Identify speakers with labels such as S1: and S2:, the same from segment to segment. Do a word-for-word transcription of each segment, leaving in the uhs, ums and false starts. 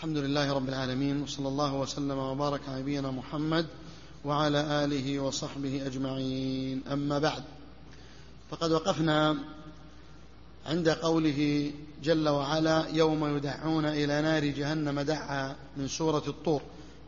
S1: الحمد لله رب العالمين، وصلى الله وسلم وبارك على نبينا محمد وعلى آله وصحبه أجمعين. أما بعد، فقد وقفنا عند قوله جل وعلا: يوم يدعون إلى نار جهنم دعا، من سورة الطور.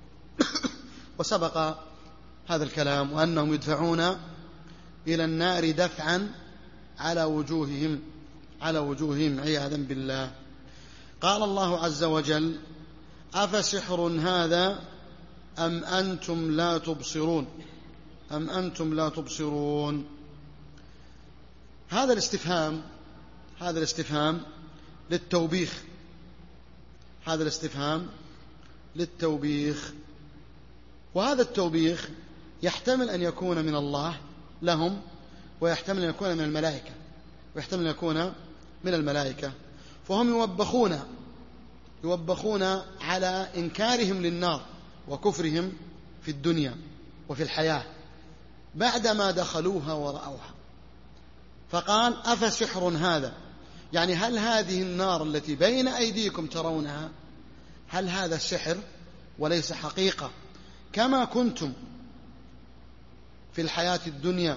S1: وسبق هذا الكلام وأنهم يدفعون إلى النار دفعا على وجوههم على وجوههم عياذا بالله. قال الله عز وجل: أفسحر هذا أم أنتم لا تبصرون أم أنتم لا تبصرون هذا الاستفهام هذا الاستفهام للتوبيخ هذا الاستفهام للتوبيخ وهذا التوبيخ يحتمل أن يكون من الله لهم، ويحتمل أن يكون من الملائكة ويحتمل أن يكون من الملائكة فهم يوبخون يوبخون على إنكارهم للنار وكفرهم في الدنيا وفي الحياة بعدما دخلوها ورأوها. فقال: أفسحر هذا، يعني هل هذه النار التي بين أيديكم ترونها، هل هذا السحر وليس حقيقة كما كنتم في الحياة الدنيا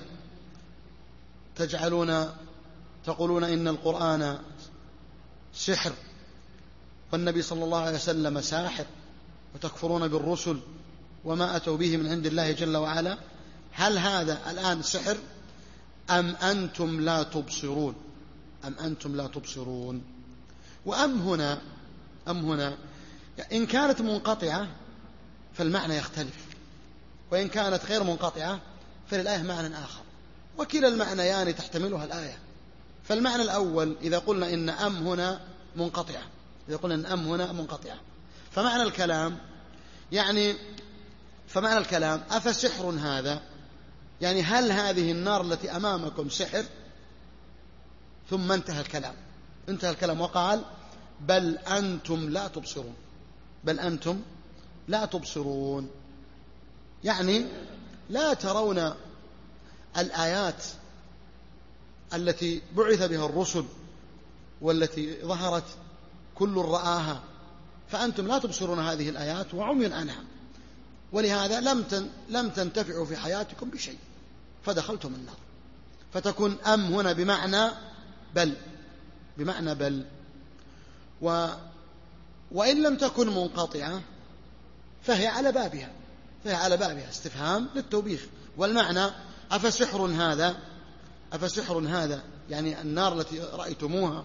S1: تجعلون تقولون إن القرآن سحر والنبي صلى الله عليه وسلم ساحر، وتكفرون بالرسل وما أتوا به من عند الله جل وعلا؟ هل هذا الآن سحر أم أنتم لا تبصرون أم أنتم لا تبصرون وأم هنا أم هنا إن كانت منقطعة فالمعنى يختلف، وإن كانت غير منقطعة فللآية معنى آخر، وكلا المعنيان تحتملها الآية. فالمعنى الأول إذا قلنا إن أم هنا منقطعة إذا قلنا إن أم هنا منقطعة فمعنى الكلام يعني فمعنى الكلام أفسحر هذا، يعني هل هذه النار التي أمامكم سحر؟ ثم انتهى الكلام انتهى الكلام وقال: بل أنتم لا تبصرون بل أنتم لا تبصرون يعني لا ترون الآيات التي بعث بها الرسل والتي ظهرت كل رآها، فأنتم لا تبصرون هذه الآيات وعمي عنها، ولهذا لم لم تنتفعوا في حياتكم بشيء فدخلتم النار. فتكون أم هنا بمعنى بل بمعنى بل و وإن لم تكن منقطعة فهي على بابها فهي على بابها استفهام للتوبيخ. والمعنى أفسحر هذا أفسحر هذا يعني النار التي رأيتموها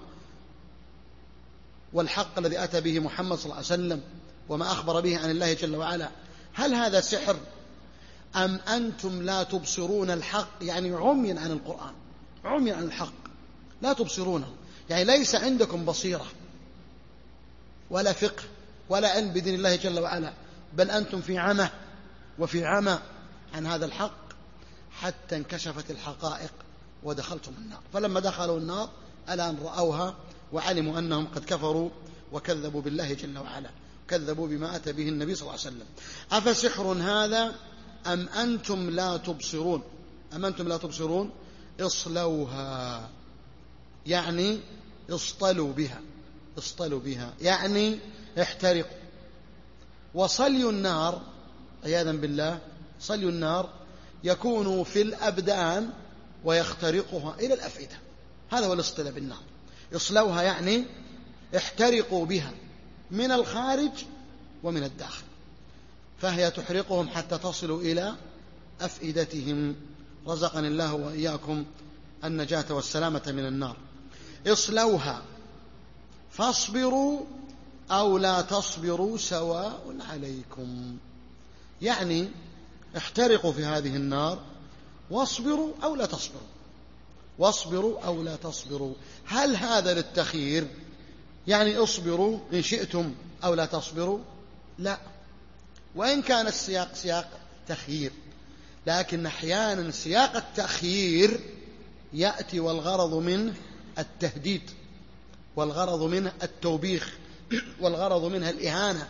S1: والحق الذي أتى به محمد صلى الله عليه وسلم وما أخبر به عن الله جل وعلا، هل هذا سحر أم أنتم لا تبصرون الحق؟ يعني عمي عن القرآن عمي عن الحق لا تبصرونه، يعني ليس عندكم بصيرة ولا فقه ولا علم بدين الله جل وعلا، بل أنتم في عمى وفي عمى عن هذا الحق حتى انكشفت الحقائق ودخلتم النار. فلما دخلوا النار الآن رأوها وعلموا أنهم قد كفروا وكذبوا بالله جل وعلا، كذبوا بما أتى به النبي صلى الله عليه وسلم. أفسحر هذا أم أنتم لا تبصرون أم أنتم لا تبصرون اصلوها يعني اصطلوا بها اصطلوا بها يعني احترقوا. وصلي النار عياذا بالله صلي النار يكون في الأبدان ويخترقها إلى الأفئدة، هذا هو الاصطلاء بالنار. اصلوها يعني احترقوا بها من الخارج ومن الداخل، فهي تحرقهم حتى تصلوا إلى أفئدتهم. رزقني الله وإياكم النجاة والسلامة من النار. اصلوها فاصبروا أو لا تصبروا سواء عليكم، يعني احترقوا في هذه النار واصبروا أو لا تصبروا واصبروا أو لا تصبروا. هل هذا للتخيير؟ يعني اصبروا إن شئتم أو لا تصبروا؟ لا، وإن كان السياق سياق تخيير، لكن أحيانا سياق التخيير يأتي والغرض منه التهديد والغرض منه التوبيخ والغرض منها الإهانة.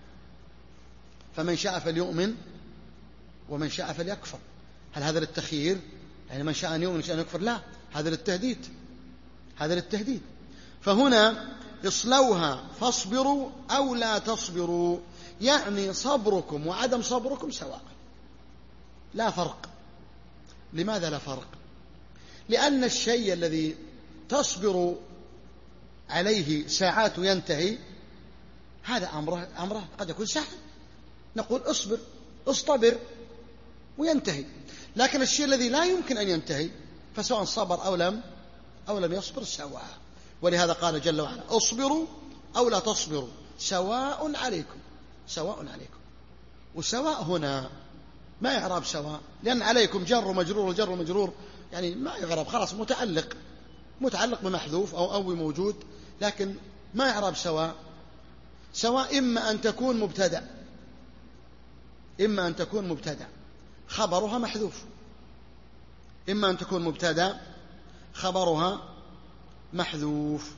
S1: فمن شاء فليؤمن ومن شاء فليكفر. هل هذا للتخيير؟ يعني من شاء أن يؤمن ومن شاء أن يكفر؟ لا، هذا للتهديد هذا للتهديد. فهنا اصلوها فاصبروا أو لا تصبروا، يعني صبركم وعدم صبركم سواء، لا فرق. لماذا لا فرق؟ لأن الشيء الذي تصبر عليه ساعات وينتهي هذا أمره, أمره قد يكون سهل، نقول اصبر اصطبر وينتهي. لكن الشيء الذي لا يمكن أن ينتهي فسواء صبر أو لم أو لم يصبر سواء. ولهذا قال جل وعلا اصبروا أو لا تصبروا سواء عليكم، سواء عليكم. وسواء هنا ما يعرب سواء، لأن عليكم جر ومجرور، وجر ومجرور يعني ما يعرب، خلاص متعلق متعلق بمحذوف أو أو موجود، لكن ما يعرب سواء. سواء إما أن تكون مبتدأ، إما أن تكون مبتدأ خبرها محذوف، إما أن تكون مبتدأ خبرها محذوف.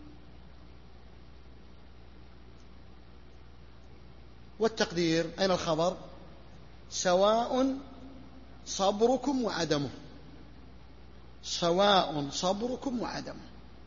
S1: والتقدير أين الخبر؟ سواء صبركم وعدمه، سواء صبركم وعدمه،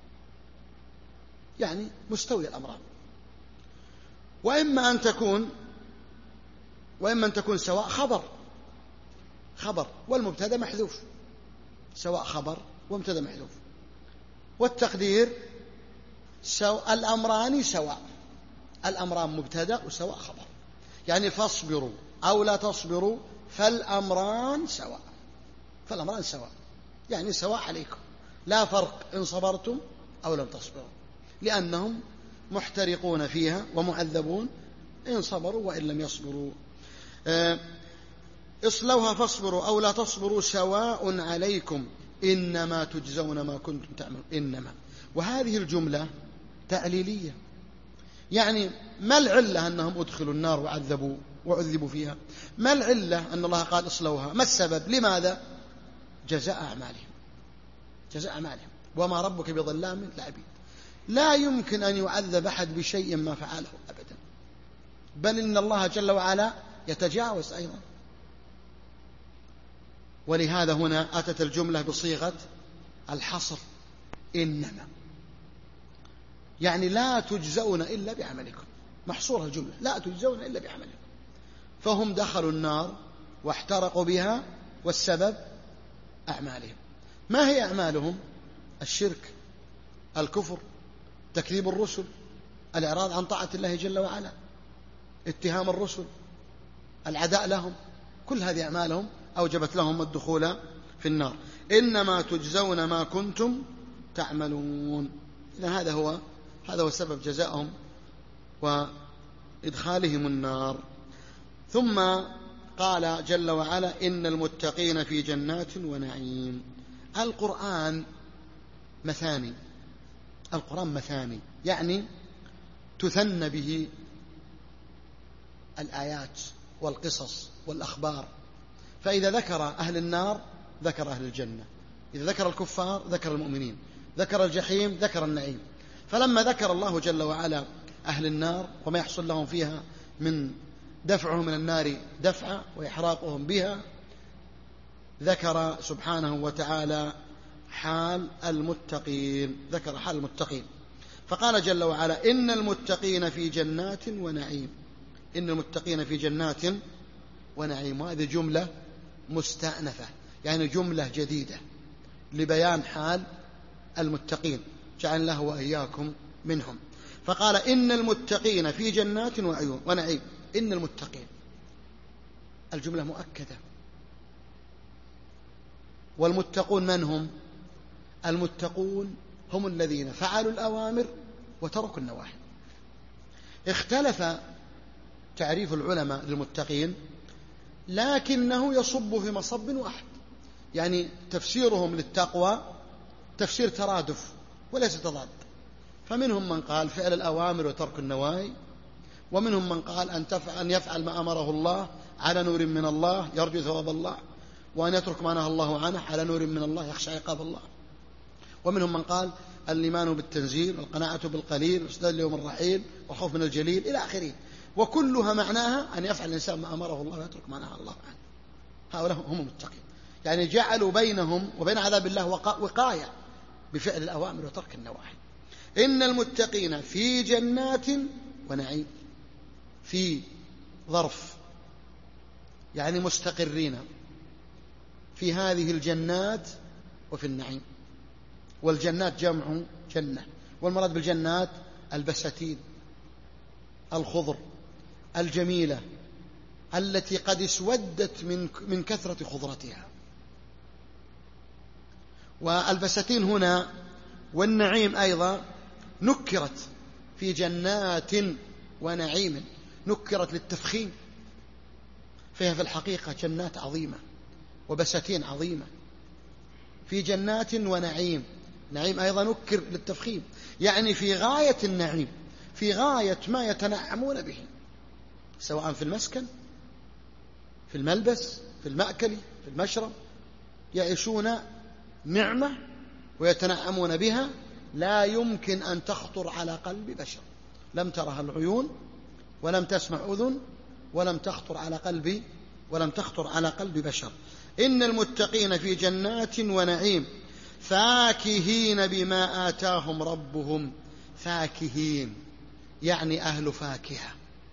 S1: يعني مستوي الأمران. وإما أن تكون وإما أن تكون سواء خبر خبر والمبتدا محذوف، سواء خبر ومبتدا محذوف. والتقدير سواء الأمران سواء، الأمران مبتدا وسواء خبر، يعني فاصبروا أو لا تصبروا فالأمران سواء، فالأمران سواء يعني سواء عليكم، لا فرق إن صبرتم أو لم تصبروا، لأنهم محترقون فيها ومعذبون إن صبروا وإن لم يصبروا. اصلوها فاصبروا أو لا تصبروا سواء عليكم إنما تجزون ما كنتم تعملون. إنما، وهذه الجملة تعليلية، يعني ما العلة أنهم أدخلوا النار وعذبوا وعذبوا فيها؟ ما العلة أن الله قال اصلوها؟ ما السبب؟ لماذا؟ جزاء أعمالهم، جزاء أعمالهم، وما ربك بظلام للعبيد. لا يمكن أن يعذب أحد بشيء ما فعله أبدا، بل إن الله جل وعلا يتجاوز أيضا. ولهذا هنا أتت الجملة بصيغة الحصر، إنما، يعني لا تجزون إلا بعملكم، محصورة الجملة، لا تجزون إلا بعملكم. فهم دخلوا النار واحترقوا بها، والسبب أعمالهم. ما هي أعمالهم؟ الشرك، الكفر، تكذيب الرسل، الإعراض عن طاعة الله جل وعلا، اتهام الرسل، العداء لهم، كل هذه أعمالهم أوجبت لهم الدخول في النار. إنما تجزون ما كنتم تعملون. إذن هذا هو هذا هو سبب جزائهم وإدخالهم النار. ثم قال جل وعلا إن المتقين في جنات ونعيم. القرآن مثاني، القرآن مثاني يعني تثنى به الآيات والقصص والأخبار. فإذا ذكر أهل النار ذكر أهل الجنة، إذا ذكر الكفار ذكر المؤمنين، ذكر الجحيم ذكر النعيم. فلما ذكر الله جل وعلا أهل النار وما يحصل لهم فيها من دفعهم من النار دفعا وإحراقهم بها، ذكر سبحانه وتعالى حال المتقين، ذكر حال المتقين. فقال جل وعلا إن المتقين في جنات ونعيم. إن المتقين في جنات ونعيم، وهذه جملة مستأنفة، يعني جملة جديدة لبيان حال المتقين، جعل الله وإياكم منهم. فقال إن المتقين في جنات ونعيم. إن المتقين، الجملة مؤكدة. والمتقون من هم؟ المتقون هم الذين فعلوا الأوامر وتركوا النواهي. اختلف تعريف العلماء للمتقين، لكنه يصب في مصب واحد، يعني تفسيرهم للتقوى تفسير ترادف وليس تضاد. فمنهم من قال فعل الأوامر وترك النواهي، ومنهم من قال أن, أن يفعل ما أمره الله على نور من الله يرجو ثواب الله، وأن يترك ما نهى الله عنه على نور من الله يخشى عقاب الله. ومنهم من قال الإيمان بالتنزيل والقناعة بالقليل واستدلال اليوم الرحيل والخوف من الجليل إلى آخره. وكلها معناها أن يفعل الإنسان ما أمره الله ويترك ما نهى الله عنه. هؤلاء هم المتقين، يعني جعلوا بينهم وبين عذاب الله وقاية بفعل الأوامر وترك النواهي. إن المتقين في جنات ونعيم. في ظرف يعني مستقرين في هذه الجنات وفي النعيم. والجنات جمع جنة، والمراد بالجنات البساتين الخضر الجميلة التي قد اسودت من من كثرة خضرتها. والبساتين هنا والنعيم أيضا نكرت في جنات ونعيم، نكرت للتفخيم، فيها في الحقيقة جنات عظيمة وبساتين عظيمة. في جنات ونعيم، نعيم أيضا نكر للتفخيم، يعني في غاية النعيم، في غاية ما يتنعمون به، سواء في المسكن، في الملبس، في المأكل، في المشرب، يعيشون نعمة ويتنعمون بها لا يمكن أن تخطر على قلب بشر، لم ترها العيون ولم تسمع أذن ولم تخطر على قلب ولم تخطر على قلب بشر. إن المتقين في جنات ونعيم فاكهين بما آتاهم ربهم. فاكهين يعني أهل فاكهة.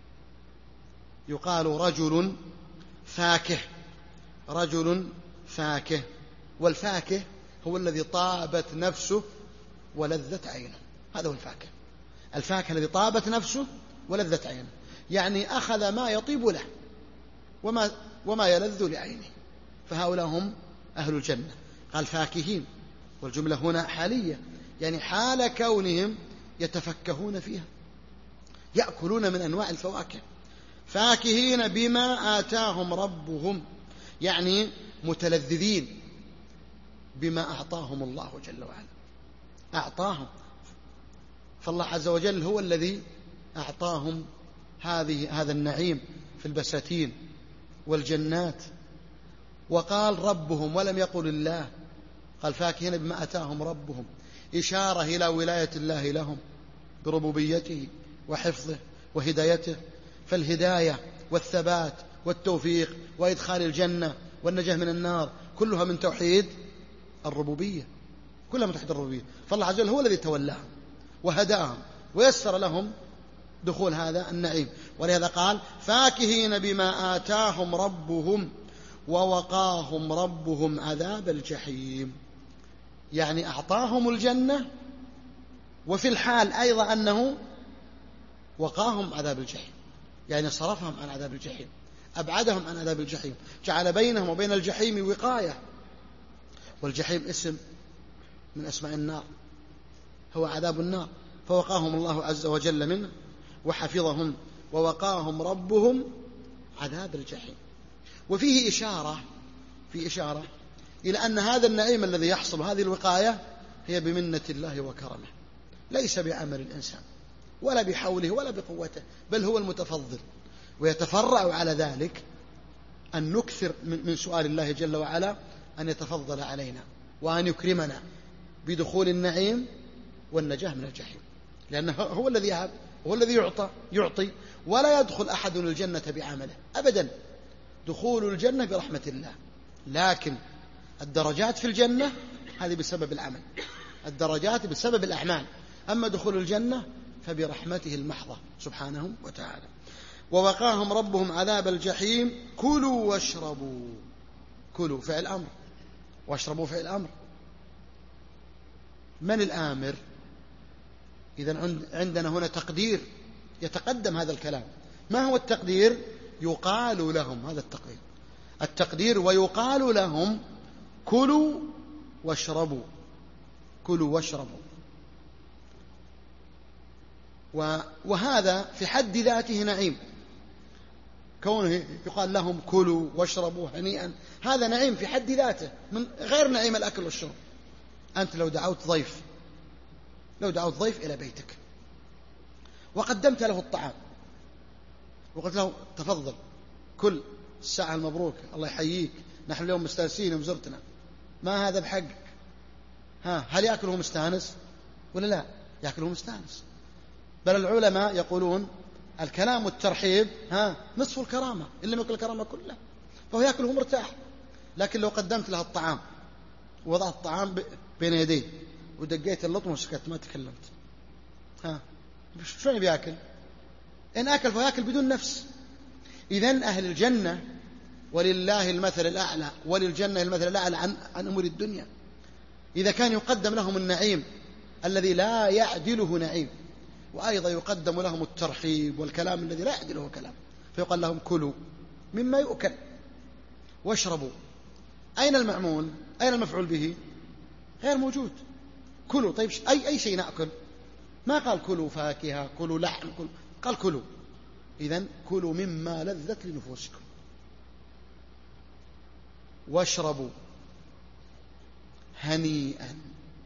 S1: يقال رجل فاكه، رجل فاكه، والفاكه هو الذي طابت نفسه ولذت عينه، هذا هو الفاكه. الفاكه الذي طابت نفسه ولذت عينه، يعني أخذ ما يطيب له وما, وما يلذ لعينه، فهؤلاء هم أهل الجنة. قال فاكهين، والجملة هنا حالية، يعني حال كونهم يتفكهون فيها، يأكلون من أنواع الفواكه. فاكهين بما آتاهم ربهم، يعني متلذذين بما أعطاهم الله جل وعلا، أعطاهم. فالله عز وجل هو الذي أعطاهم هذه هذا النعيم في البساتين والجنات. وقال ربهم ولم يقل الله، قال فاكهين بما أتاهم ربهم، إشارة إلى ولاية الله لهم بربوبيته وحفظه وهدايته. فالهداية والثبات والتوفيق وإدخال الجنة والنجاة من النار كلها من توحيد الربوبية، كلها من توحيد الربوبية. فالله عز وجل هو الذي تولاهم وهداهم ويسر لهم دخول هذا النعيم. ولهذا قال فاكهين بما آتاهم ربهم ووقاهم ربهم عذاب الجحيم، يعني أعطاهم الجنة، وفي الحال أيضا أنه وقاهم عذاب الجحيم، يعني صرفهم عن عذاب الجحيم، أبعدهم عن عذاب الجحيم، جعل بينهم وبين الجحيم وقاية. والجحيم اسم من أسماء النار، هو عذاب النار، فوقاهم الله عز وجل منه وحفظهم ووقاهم ربهم عذاب الجحيم. وفيه إشارة في إشارة إلى أن هذا النعيم الذي يحصل، هذه الوقاية، هي بمنة الله وكرمه، ليس بعمل الإنسان ولا بحوله ولا بقوته، بل هو المتفضل. ويتفرع على ذلك أن نكثر من سؤال الله جل وعلا أن يتفضل علينا وأن يكرمنا بدخول النعيم والنجاة من الجحيم، لأنه هو الذي يهب، هو الذي يعطى يعطي ولا يدخل أحد الجنة بعمله أبدا. دخول الجنة برحمة الله، لكن الدرجات في الجنة هذه بسبب العمل، الدرجات بسبب الأعمال، أما دخول الجنة فبرحمته المحضة سبحانه وتعالى. ووقاهم ربهم عذاب الجحيم. كلوا واشربوا، كلوا فعل أمر واشربوا فعل أمر. من الآمر؟ إذن عندنا هنا تقدير يتقدم هذا الكلام. ما هو التقدير؟ يقال لهم، هذا التقدير، التقدير ويقال لهم كلوا واشربوا، كلوا واشربوا. وهذا في حد ذاته نعيم، كونه يقال لهم كلوا واشربوا هنيئا، هذا نعيم في حد ذاته من غير نعيم الأكل والشرب. أنت لو دعوت ضيف لو دعوت ضيف إلى بيتك وقدمت له الطعام وقلت له تفضل كل الساعة المبروك، الله يحييك، نحن اليوم مستانسين وزرتنا، ما هذا بحقك؟ ها هل يأكله مستانس ولا لا؟ يأكله مستانس. بل العلماء يقولون الكلام والترحيب ها نصف الكرامة، إلا ما يأكل الكرامة كلها، فهو يأكله مرتاح. لكن لو قدمت له الطعام ووضعت الطعام بين يديه ودقيت اللطم وسكت ما تكلمت، ها شلون بياكل؟ إن أكل فيأكل بدون نفس. إذن أهل الجنة ولله المثل الأعلى، وللجنة المثل الأعلى عن, عن أمور الدنيا. إذا كان يقدم لهم النعيم الذي لا يعدله نعيم، وأيضا يقدم لهم الترحيب والكلام الذي لا يعدله كلام، فيقال لهم كلوا مما يؤكل واشربوا. أين المعمول؟ أين المفعول به؟ غير موجود. كلوا. طيب أي, أي شيء نأكل؟ ما قال كلوا فاكهة، كلوا لحم، كلوا. قال كلوا. إذن كلوا مما لذت لنفوسكم واشربوا هنيئا.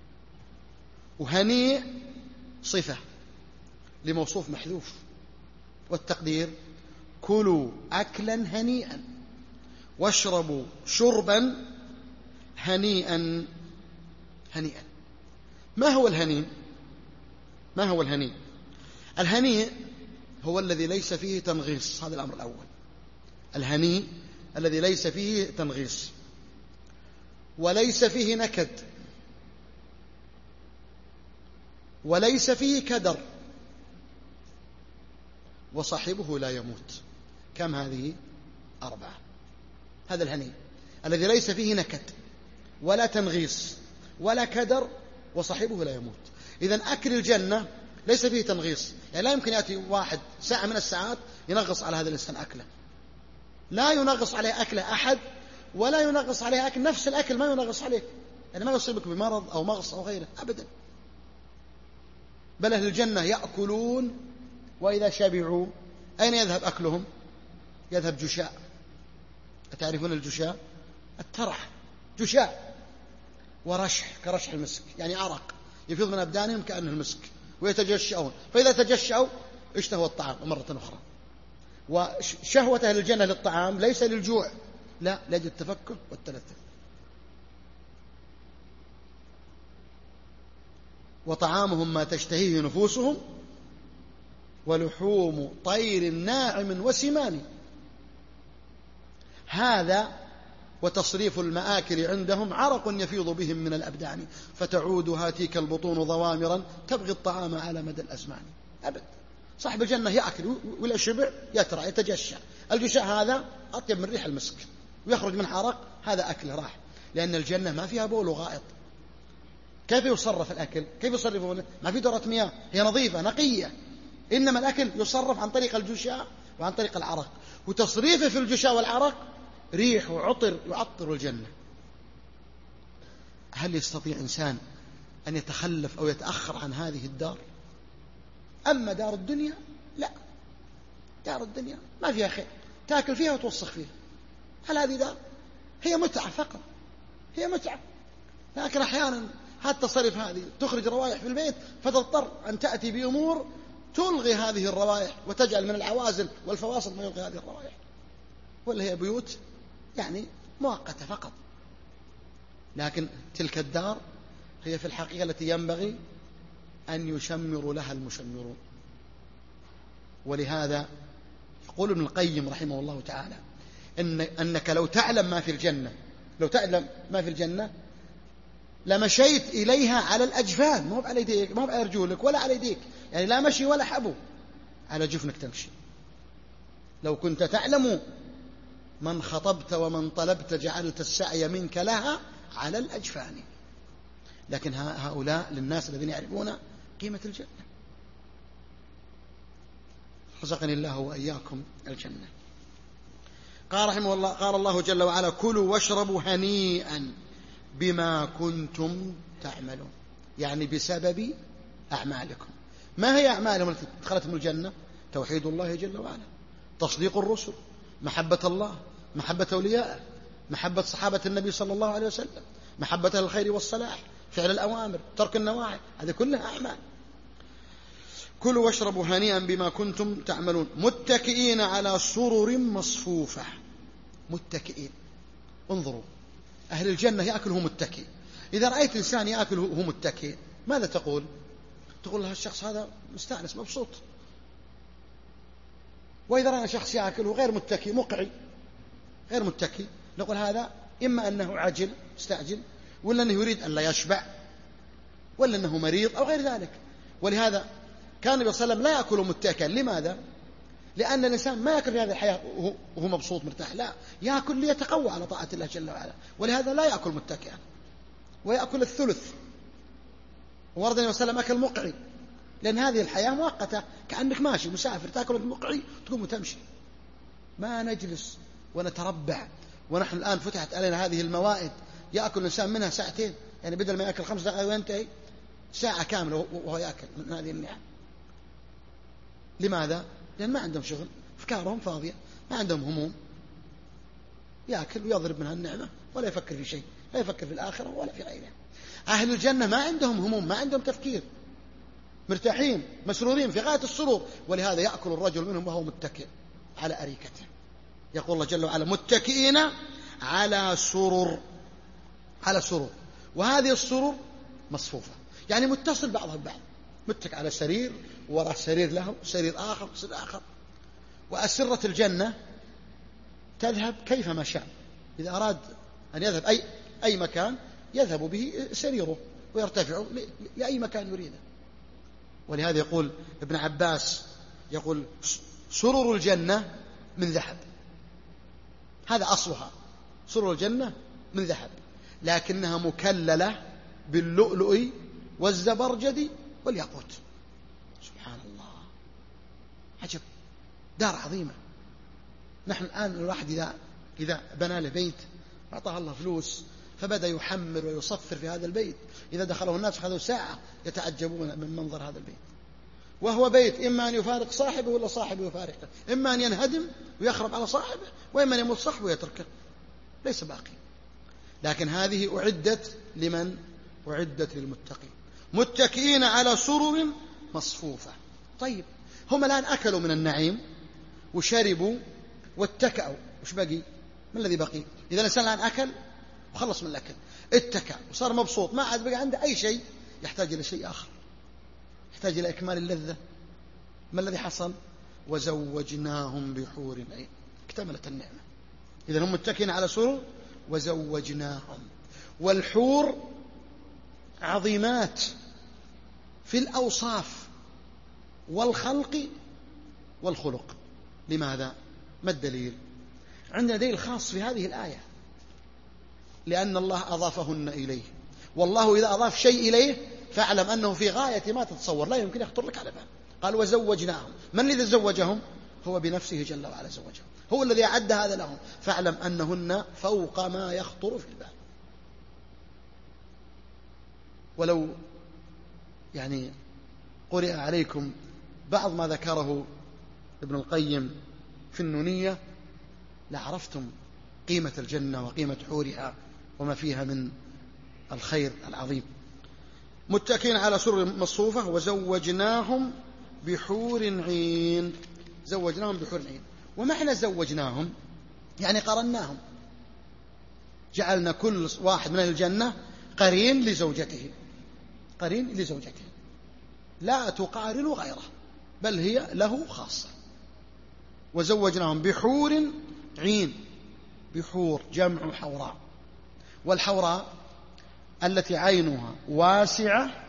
S1: وهنيء صفة لموصوف محذوف، والتقدير كلوا أكلا هنيئا واشربوا شربا هنيئا. هنيئا. ما هو الهنيء؟ ما هو الهنيء؟ الهنيء هو الذي ليس فيه تنغيص. هذا الأمر الأول. الهنيء الذي ليس فيه تنغيص وليس فيه نكد وليس فيه كدر، وصاحبه لا يموت. كم هذه؟ أربعة. هذا الهنيء الذي ليس فيه نكد ولا تنغيص ولا كدر، وصاحبه لا يموت. إذن أكل الجنة ليس فيه تنغيص، يعني لا يمكن يأتي واحد ساعة من الساعات ينغص على هذا الإنسان أكله. لا ينغص عليه أكله أحد، ولا ينغص عليه أكل نفس الأكل، ما ينغص عليه، يعني ما يصيبك بمرض أو مغص أو غيره أبدا. بل أهل الجنة يأكلون وإذا شبعوا أين يذهب أكلهم؟ يذهب جشاء. أتعرفون الجشاء؟ الترح. جشاء ورشح كرشح المسك، يعني عرق يفيض من أبدانهم كأنه المسك، ويتجشؤون. فإذا تجشؤوا اشتهوا الطعام مرة أخرى. وشهوة أهل الجنة للطعام ليس للجوع، لا، لأجل التفكه والتلذذ. وطعامهم ما تشتهيه نفوسهم ولحوم طير ناعم وسمان. هذا وتصريف المآكل عندهم عرق يفيض بهم من الأبدان، فتعود هاتيك البطون ضوامرا تبغي الطعام على مدى الأزمان. أبد. صاحب الجنة يأكل ولا شبع يترى يتجشع. الجشع هذا أطيب من ريح المسك، ويخرج من عرق، هذا أكل راح. لأن الجنة ما فيها بول وغائط. كيف يصرف الأكل؟ كيف يصرفونه؟ ما في دورة مياه، هي نظيفة نقية. إنما الأكل يصرف عن طريق الجشاء وعن طريق العرق، وتصريفه في الجشاء والعرق ريح وعطر يعطر الجنة. هل يستطيع إنسان أن يتخلف أو يتأخر عن هذه الدار؟ أما دار الدنيا لا، دار الدنيا ما فيها خير، تأكل فيها وتوسخ فيها. هل هذه دار؟ هي متعة فقط، هي متعة. لكن أحيانا هذه التصرف هذه تخرج روائح في البيت، فتضطر أن تأتي بأمور تلغي هذه الروائح وتجعل من العوازل والفواصل ما يلغي هذه الروائح. ولا هي بيوت يعني مؤقتة فقط. لكن تلك الدار هي في الحقيقة التي ينبغي أن يشمر لها المشمرون. ولهذا يقول ابن القيم رحمه الله تعالى إن أنك لو تعلم ما في الجنة، لو تعلم ما في الجنة لمشيت إليها على الأجفان، مو على يديك، مو على رجولك ولا على يديك، يعني لا مشي ولا حبو، على جفنك تمشي. لو كنت تعلم من خطبت ومن طلبت جعلت السعي منك لها على الأجفان. لكن هؤلاء للناس الذين يعرفون قيمة الجنة. رزقني الله وإياكم الجنة. قال رحمه الله، قال الله جل وعلا: كلوا واشربوا هنيئا بما كنتم تعملون، يعني بسبب أعمالكم. ما هي أعمالهم التي دخلتهم الجنة؟ توحيد الله جل وعلا، تصديق الرسل، محبة الله، محبة أوليائه، محبة صحابة النبي صلى الله عليه وسلم، محبة الخير والصلاح، فعل الأوامر، ترك النواهي، هذه كلها أعمال. كلوا واشربوا هنيئا بما كنتم تعملون متكئين على سرر مصفوفة. متكئين، انظروا، أهل الجنة يأكل هو متكئ. إذا رأيت إنسان يأكل هو متكئ ماذا تقول؟ تقول له الشخص هذا مستأنس مبسوط. وإذا رأينا شخص يأكل غير متكئ مقعي غير متكئ نقول هذا إما أنه عجل استعجل، ولا أنه يريد أن لا يشبع، ولا أنه مريض أو غير ذلك. ولهذا كان النبي صلى الله عليه وسلم لا يأكل متكئا. لماذا؟ لأن الإنسان ما يأكل في هذه الحياة وهو مبسوط مرتاح، لا، يأكل ليتقوى على طاعة الله جل وعلا، ولهذا لا يأكل متكئا ويأكل الثلث. ورد النبي صلى الله عليه وسلم أكل مقعي، لأن هذه الحياة مؤقتة، كأنك ماشي مسافر تأكل المقعي تقوم وتمشي، ما نجلس ونتربع. ونحن الآن فتحت علينا هذه الموائد يأكل الإنسان منها ساعتين، يعني بدل ما يأكل خمس دقائق وينتهي ساعة كاملة وهو يأكل من هذه النعم. لماذا؟ لأن ما عندهم شغل، أفكارهم فاضية، ما عندهم هموم، يأكل ويضرب منها النعمة ولا يفكر في شيء، لا يفكر في الآخرة ولا في غيرها. أهل الجنة ما عندهم هموم، ما عندهم تفكير، مرتاحين مسرورين في غاية السرور، ولهذا يأكل الرجل منهم وهو متكئ على أريكته. يقول الله جل وعلا متكئين على سرر، على سرر، وهذه السرر مصفوفة، يعني متصل بعضها ببعض، متك على سرير وراء سرير له سرير آخر سرير آخر. وأسرة الجنة تذهب كيفما شاء، إذا أراد أن يذهب أي, أي مكان يذهب به سريره ويرتفع لأي مكان يريده. ولهذا يقول ابن عباس، يقول سرر الجنة من ذهب، هذا أصلها، سرر الجنة من ذهب، لكنها مكللة باللؤلؤ والزبرجد والياقوت. سبحان الله، عجب، دار عظيمة. نحن الآن الواحد إذا إذا بنى له بيت أعطاه الله فلوس فبدأ يحمر ويصفر في هذا البيت، إذا دخله الناس خذوا ساعة يتعجبون من منظر هذا البيت، وهو بيت إما أن يفارق صاحبه ولا صاحبه يفارقه، إما أن ينهدم ويخرب على صاحبه، وإما أن يموت صاحبه ويتركه، ليس باقي. لكن هذه أعدت لمن؟ أعدت للمتقين، متكئين على سرر مصفوفة. طيب، هم الآن أكلوا من النعيم وشربوا واتكأوا، وش بقي؟ ما الذي بقي؟ إذا الإنسان الآن أكل وخلص من الأكل، اتكأ وصار مبسوط، ما عاد بقى عنده أي شيء، يحتاج إلى شيء آخر، يحتاج إلى إكمال اللذة. ما الذي حصل؟ وزوجناهم بحور عين، اكتملت النعمة. إذا هم متكئين على سرر وزوجناهم. والحور عظيمات في الأوصاف والخلق والخلق. لماذا؟ ما الدليل؟ عندنا دليل خاص في هذه الآية، لأن الله أضافهن إليه، والله إذا أضاف شيء إليه فاعلم أنه في غاية ما تتصور، لا يمكن يخطر لك على بال. قال وزوجناهم، من الذي زوجهم؟ هو بنفسه جل وعلا زوجهم، هو الذي أعد هذا لهم، فاعلم أنهن فوق ما يخطر في البال. ولو يعني قرئ عليكم بعض ما ذكره ابن القيم في النونية لعرفتم قيمة الجنة وقيمة حورها وما فيها من الخير العظيم. متكئين على سرر مصفوفة وزوجناهم بحور عين، زوجناهم بحور عين. ومعنى زوجناهم يعني قرناهم، جعلنا كل واحد من الجنة قرين لزوجته، قرين لزوجته، لا تقارن غيره بل هي له خاصة. وزوجناهم بحور عين، بحور جمع حوراء، والحوراء التي عينها واسعة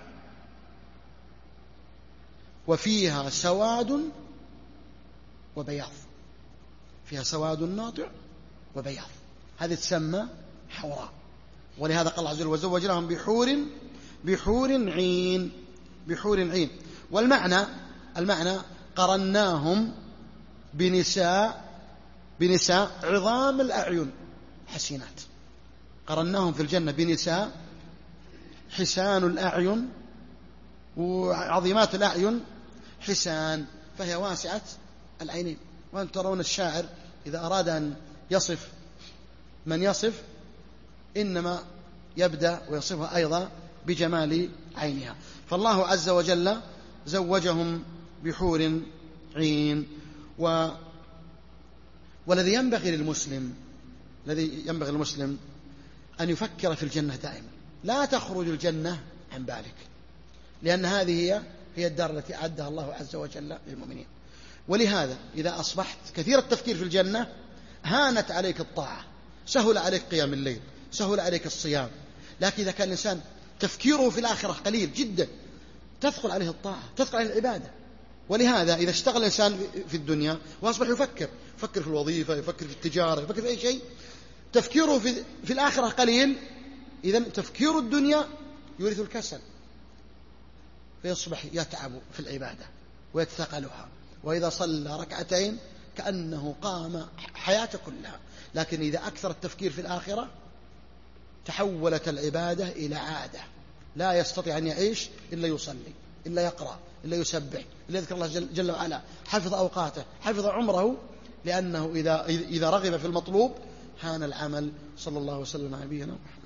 S1: وفيها سواد وبياض، فيها سواد ناطع وبياض، هذه تسمى حوراء. ولهذا قال الله عز وجل وزوجناهم بحور بحور عين، بحور عين. والمعنى المعنى قرناهم بنساء بنساء عظام الأعين حسينات، قرناهم في الجنة بنساء حسان الأعين وعظيمات الأعين حسان، فهي واسعة العينين. وأنتم ترون الشاعر إذا أراد أن يصف من يصف إنما يبدأ ويصفها أيضا بجمال عينها. فالله عز وجل زوجهم بحور عين. و والذي ينبغي للمسلم الذي ينبغي للمسلم أن يفكر في الجنة دائما، لا تخرج الجنة عن بالك، لأن هذه هي هي الدار التي أعدها الله عز وجل للمؤمنين. ولهذا إذا أصبحت كثير التفكير في الجنة هانت عليك الطاعة، سهل عليك قيام الليل، سهل عليك الصيام. لكن إذا كان الإنسان تفكيره في الآخرة قليل جدا، تثقل عليه الطاعة، تثقل عليه العبادة. ولهذا إذا اشتغل الإنسان في الدنيا وأصبح يفكر يفكر في الوظيفة، يفكر في التجارة، يفكر في أي شيء، تفكيره في, في الآخرة قليل، إذن تفكير الدنيا يورث الكسل، فيصبح يتعب في العبادة ويتثقلها، وإذا صلى ركعتين كأنه قام حياته كلها. لكن إذا أكثر التفكير في الآخرة تحولت العبادة إلى عادة، لا يستطيع أن يعيش إلا يصلي، إلا يقرأ، إلا يسبح، إلا يذكر الله جل, جل وعلا، حفظ أوقاته، حفظ عمره، لأنه إذا, إذا رغب في المطلوب هان العمل. صلى الله وسلم على نبينا محمد.